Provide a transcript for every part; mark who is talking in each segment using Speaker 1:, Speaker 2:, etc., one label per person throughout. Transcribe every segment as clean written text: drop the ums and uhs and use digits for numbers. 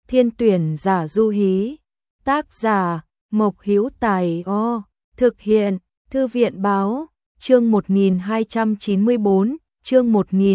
Speaker 1: Thiên tuyển giả du hí. Tác giả Mộc Hữu Tài. Thực hiện Thư viện báo. Chương 1294, chương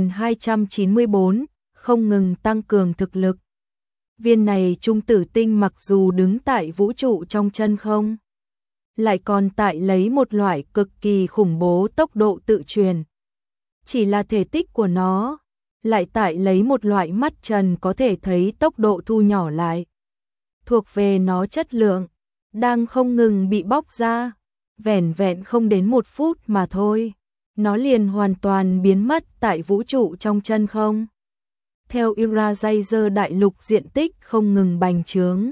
Speaker 1: 1294, không ngừng tăng cường thực lực. Viên này trung tử tinh mặc dù đứng tại vũ trụ trong chân không, lại còn tại lấy một loại cực kỳ khủng bố tốc độ tự truyền. Chỉ là thể tích của nó, lại tại lấy một loại mắt trần có thể thấy tốc độ thu nhỏ lại. Thuộc về nó chất lượng, đang không ngừng bị bóc ra, vẻn vẹn không đến 1 phút mà thôi. Nó liền hoàn toàn biến mất tại vũ trụ trong chân không. Theo Eurazayzer đại lục diện tích không ngừng bành trướng.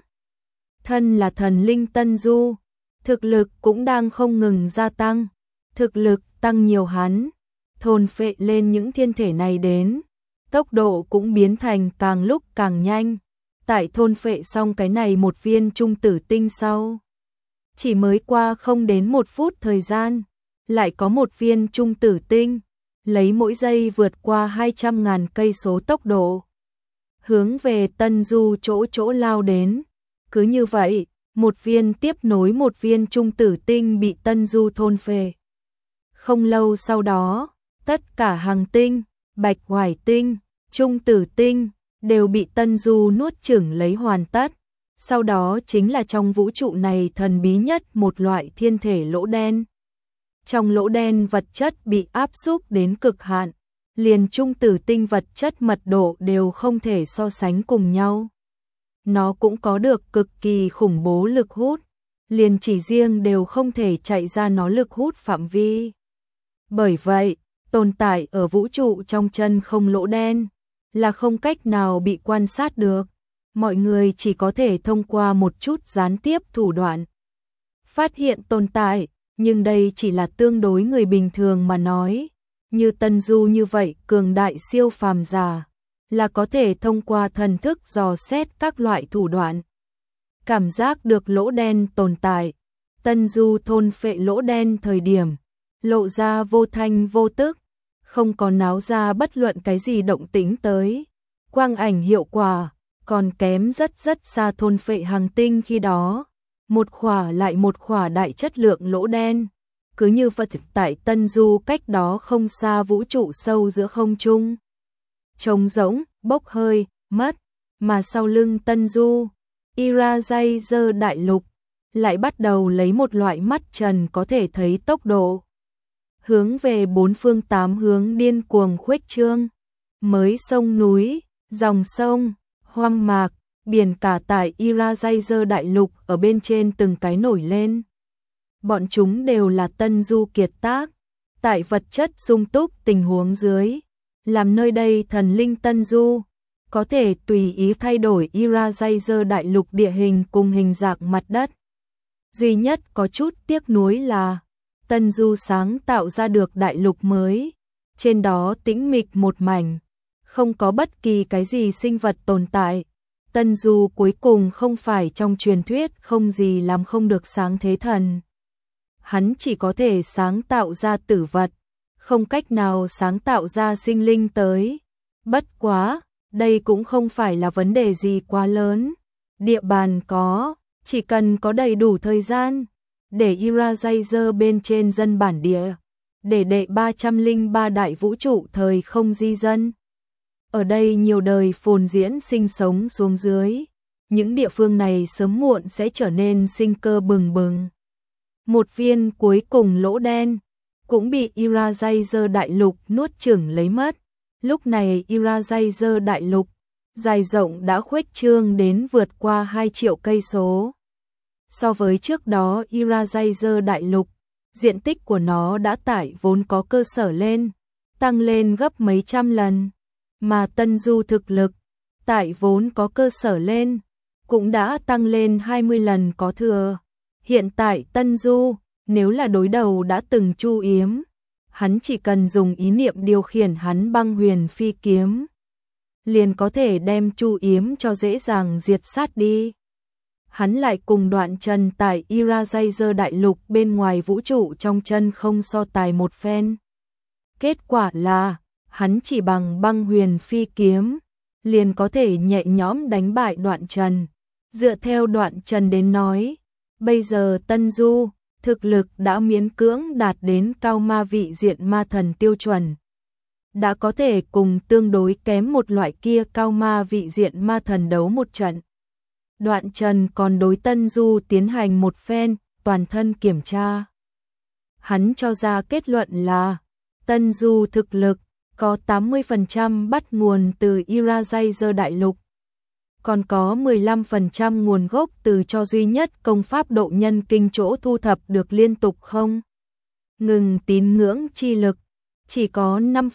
Speaker 1: Thân là thần linh Tân Du, thực lực cũng đang không ngừng gia tăng. Thực lực tăng nhiều hắn, thôn phệ lên những thiên thể này đến. Tốc độ cũng biến thành càng lúc càng nhanh. Tại thôn phệ xong cái này một viên trung tử tinh sau, chỉ mới qua không đến 1 phút thời gian, lại có một viên trung tử tinh, lấy mỗi giây vượt qua 200.000 cây số tốc độ, hướng về Tân Du chỗ lao đến. Cứ như vậy, một viên tiếp nối một viên trung tử tinh bị Tân Du thôn phệ. Không lâu sau đó, tất cả hành tinh, bạch hoài tinh, trung tử tinh đều bị Tân Du nuốt chửng lấy hoàn tất. Sau đó chính là trong vũ trụ này thần bí nhất một loại thiên thể lỗ đen. Trong lỗ đen vật chất bị áp xúc đến cực hạn, liền trung tử tinh vật chất mật độ đều không thể so sánh cùng nhau. Nó cũng có được cực kỳ khủng bố lực hút, liền chỉ riêng đều không thể chạy ra nó lực hút phạm vi. Bởi vậy, tồn tại ở vũ trụ trong chân không lỗ đen là không cách nào bị quan sát được. Mọi người chỉ có thể thông qua một chút gián tiếp thủ đoạn phát hiện tồn tại, nhưng đây chỉ là tương đối người bình thường mà nói. Như Tân Du như vậy cường đại siêu phàm giả, là có thể thông qua thần thức dò xét các loại thủ đoạn, cảm giác được lỗ đen tồn tại. Tân Du thôn phệ lỗ đen thời điểm, lộ ra vô thanh vô tức, không có náo ra bất luận cái gì động tĩnh tới. Quang ảnh hiệu quả còn kém rất xa thôn phệ hành tinh khi đó. Một khỏa lại một khỏa đại chất lượng lỗ đen, cứ như vật tại Tân Du cách đó không xa vũ trụ sâu giữa không trung. Trống rỗng, bốc hơi, mất, mà sau lưng Tân Du, Eurazayzer đại lục, lại bắt đầu lấy một loại mắt trần có thể thấy tốc độ, hướng về 4 phương 8 hướng điên cuồng khuếch trương. Mới sông núi, dòng sông, hoang mạc, biển cả tại Eurazayzer đại lục ở bên trên từng cái nổi lên. Bọn chúng đều là Tân Du kiệt tác, tại vật chất sung túc tình huống dưới, làm nơi đây thần linh Tân Du có thể tùy ý thay đổi Eurazayzer đại lục địa hình cùng hình dạng mặt đất. Duy nhất có chút tiếc nuối là Tân Du sáng tạo ra được đại lục mới, trên đó tĩnh mịch một mảnh, không có bất kỳ cái gì sinh vật tồn tại. Tân Du cuối cùng không phải trong truyền thuyết không gì làm không được sáng thế thần. Hắn chỉ có thể sáng tạo ra tử vật, không cách nào sáng tạo ra sinh linh tới. Bất quá, đây cũng không phải là vấn đề gì quá lớn. Địa bàn có, chỉ cần có đầy đủ thời gian, để Eurazayzer bên trên dân bản địa, để đệ 303 đại vũ trụ thời không di dân. Ở đây nhiều đời phồn diễn sinh sống xuống dưới, những địa phương này sớm muộn sẽ trở nên sinh cơ bừng bừng. Một viên cuối cùng lỗ đen cũng bị Eurazayzer đại lục nuốt chửng lấy mất. Lúc này Eurazayzer đại lục dài rộng đã khuếch trương đến vượt qua 2 triệu cây số. So với trước đó Eurazayzer đại lục, diện tích của nó đã tải vốn có cơ sở lên, tăng lên gấp mấy trăm lần. Mà Tân Du thực lực, tại vốn có cơ sở lên, cũng đã tăng lên 20 lần có thừa. Hiện tại Tân Du, nếu là đối đầu đã từng Chu Yếm, hắn chỉ cần dùng ý niệm điều khiển hắn băng huyền phi kiếm, liền có thể đem Chu Yếm cho dễ dàng diệt sát đi. Hắn lại cùng Đoạn Trần tại Eurazayzer đại lục bên ngoài vũ trụ trong chân không so tài một phen. Kết quả là hắn chỉ bằng băng huyền phi kiếm, liền có thể nhẹ nhõm đánh bại Đoạn Trần. Dựa theo Đoạn Trần đến nói, bây giờ Tân Du thực lực đã miễn cưỡng đạt đến cao ma vị diện ma thần tiêu chuẩn. Đã có thể cùng tương đối kém một loại kia cao ma vị diện ma thần đấu một trận. Đoạn Trần còn đối Tân Du tiến hành một phen toàn thân kiểm tra. Hắn cho ra kết luận là Tân Du thực lực có 80% bắt nguồn từ Irajazer đại lục, còn có 15% nguồn gốc từ cho duy nhất công pháp độ nhân kinh chỗ thu thập được liên tục không ngừng tín ngưỡng chi lực, chỉ có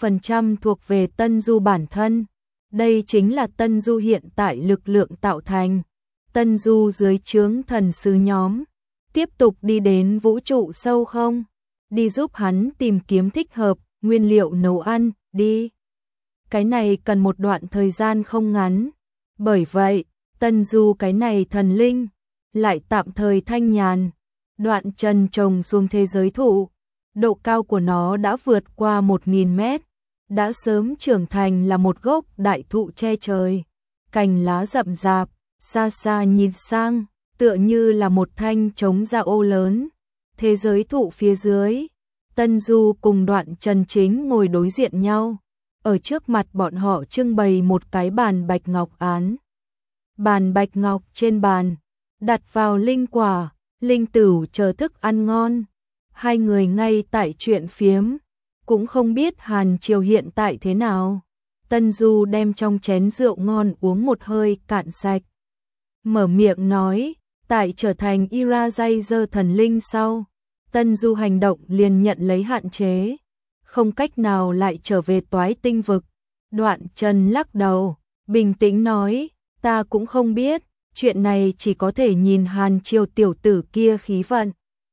Speaker 1: 5% thuộc về Tân Du bản thân. Đây chính là Tân Du hiện tại lực lượng tạo thành. Tân Du dưới trướng thần sứ nhóm tiếp tục đi đến vũ trụ sâu không? Đi giúp hắn tìm kiếm thích hợp nguyên liệu nấu ăn, đi. Cái này cần một đoạn thời gian không ngắn. Bởi vậy, Tân Du cái này thần linh lại tạm thời thanh nhàn. Đoạn Trần trồng xuống thế giới thụ, độ cao của nó đã vượt qua 1000 mét, đã sớm trưởng thành là một gốc đại thụ che trời, cành lá rậm rạp, xa xa nhìn sang, tựa như là một thanh trống da ô lớn. Thế giới thụ phía dưới, Tân Du cùng Đoạn Trần chính ngồi đối diện nhau, ở trước mặt bọn họ trưng bày một cái bàn bạch ngọc án. Bàn bạch ngọc trên bàn, đặt vào linh quả, linh tửu chờ thức ăn ngon. Hai người ngay tại chuyện phiếm, cũng không biết Hàn Triều hiện tại thế nào. Tân Du đem trong chén rượu ngon uống một hơi cạn sạch. Mở miệng nói, tại trở thành Irajazer thần linh sau, Tân Du hành động liền nhận lấy hạn chế, không cách nào lại trở về Toái Tinh vực. Đoạn Trần lắc đầu, bình tĩnh nói, ta cũng không biết, chuyện này chỉ có thể nhìn Hàn Triều tiểu tử kia khí vận.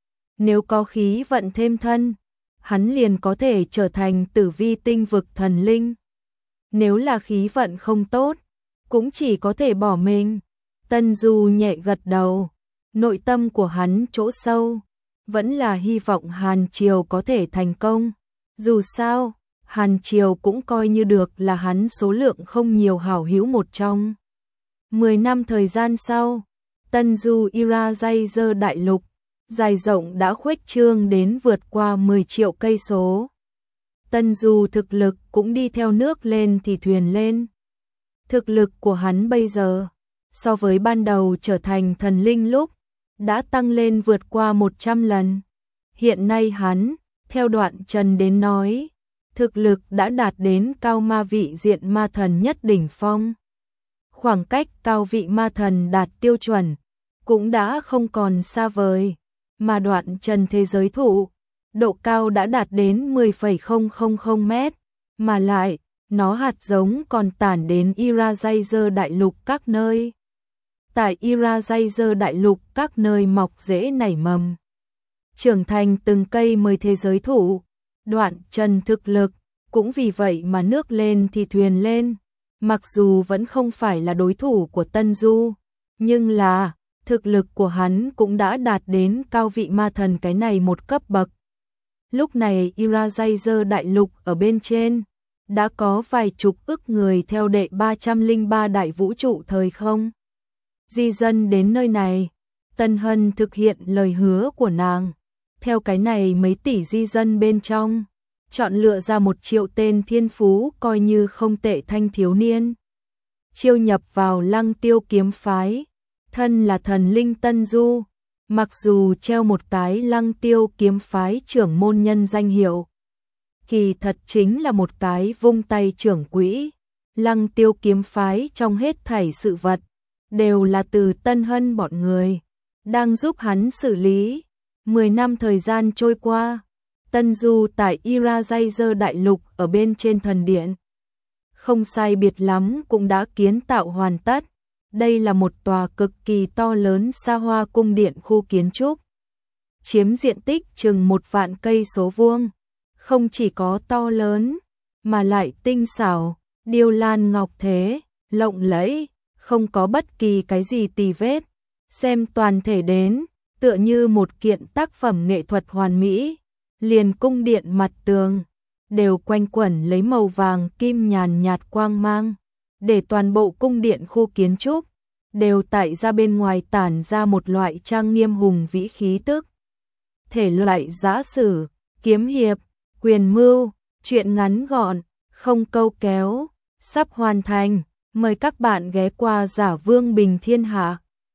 Speaker 1: Nếu có khí vận thêm thân, hắn liền có thể trở thành Tử Vi Tinh vực thần linh. Nếu là khí vận không tốt, cũng chỉ có thể bỏ mình. Tân Du nhẹ gật đầu, nội tâm của hắn chỗ sâu vẫn là hy vọng Hàn Triều có thể thành công. Dù sao, Hàn Triều cũng coi như được là hắn số lượng không nhiều hảo hữu một trong. 10 năm thời gian sau, Tân Du Irajazer đại lục dài rộng đã khuếch trương đến vượt qua 10 triệu cây số. Tân Du thực lực cũng đi theo nước lên thì thuyền lên. Thực lực của hắn bây giờ, so với ban đầu trở thành thần linh lúc, đã tăng lên vượt qua 100 lần. Hiện nay hắn, theo Đoạn Trần đến nói, thực lực đã đạt đến cao ma vị diện ma thần nhất đỉnh phong. Khoảng cách cao vị ma thần đạt tiêu chuẩn, cũng đã không còn xa vời. Mà Đoạn Trần thế giới thụ, độ cao đã đạt đến 10,000 mét, mà lại, nó hạt giống còn tản đến Irajazer đại lục các nơi. Tại Irajazer đại lục các nơi mọc rễ nảy mầm, trưởng thành từng cây mới thế giới thụ. Đoạn Trần thực lực, cũng vì vậy mà nước lên thì thuyền lên. Mặc dù vẫn không phải là đối thủ của Tân Du, nhưng là thực lực của hắn cũng đã đạt đến cao vị ma thần cái này một cấp bậc. Lúc này Irajazer đại lục ở bên trên, đã có vài chục ức người theo đệ 303 đại vũ trụ thời không. Di dân đến nơi này, Tân Hân thực hiện lời hứa của nàng. Theo cái này mấy tỷ di dân bên trong, chọn lựa ra 1 triệu tên thiên phú coi như không tệ thanh thiếu niên. Chiêu nhập vào Lăng Tiêu kiếm phái. Thân là thần linh Tân Du, mặc dù treo một cái Lăng Tiêu kiếm phái trưởng môn nhân danh hiệu, kỳ thật chính là một cái vung tay trưởng quỹ. Lăng Tiêu kiếm phái trong hết thảy sự vật, đều là từ Tân Hân bọn người, đang giúp hắn xử lý. 10 năm thời gian trôi qua, Tân Du tại Irajazer đại lục ở bên trên thần điện, không sai biệt lắm cũng đã kiến tạo hoàn tất. Đây là một tòa cực kỳ to lớn xa hoa cung điện khu kiến trúc, chiếm diện tích chừng 1 vạn cây số vuông. Không chỉ có to lớn, mà lại tinh xảo, điêu lan ngọc thế, lộng lẫy, không có bất kỳ cái gì tì vết. Xem toàn thể đến, tựa như một kiện tác phẩm nghệ thuật hoàn mỹ. Liền cung điện mặt tường, đều quanh quẩn lấy màu vàng kim nhàn nhạt quang mang. để toàn bộ cung điện khu kiến trúc đều tại ra bên ngoài tản ra một loại trang nghiêm hùng vĩ khí tức. Thể loại giã sử, kiếm hiệp, quyền mưu, truyện ngắn gọn, không câu kéo, sắp hoàn thành. Mời các bạn ghé qua Giả Vương Bình Thiên Hạ.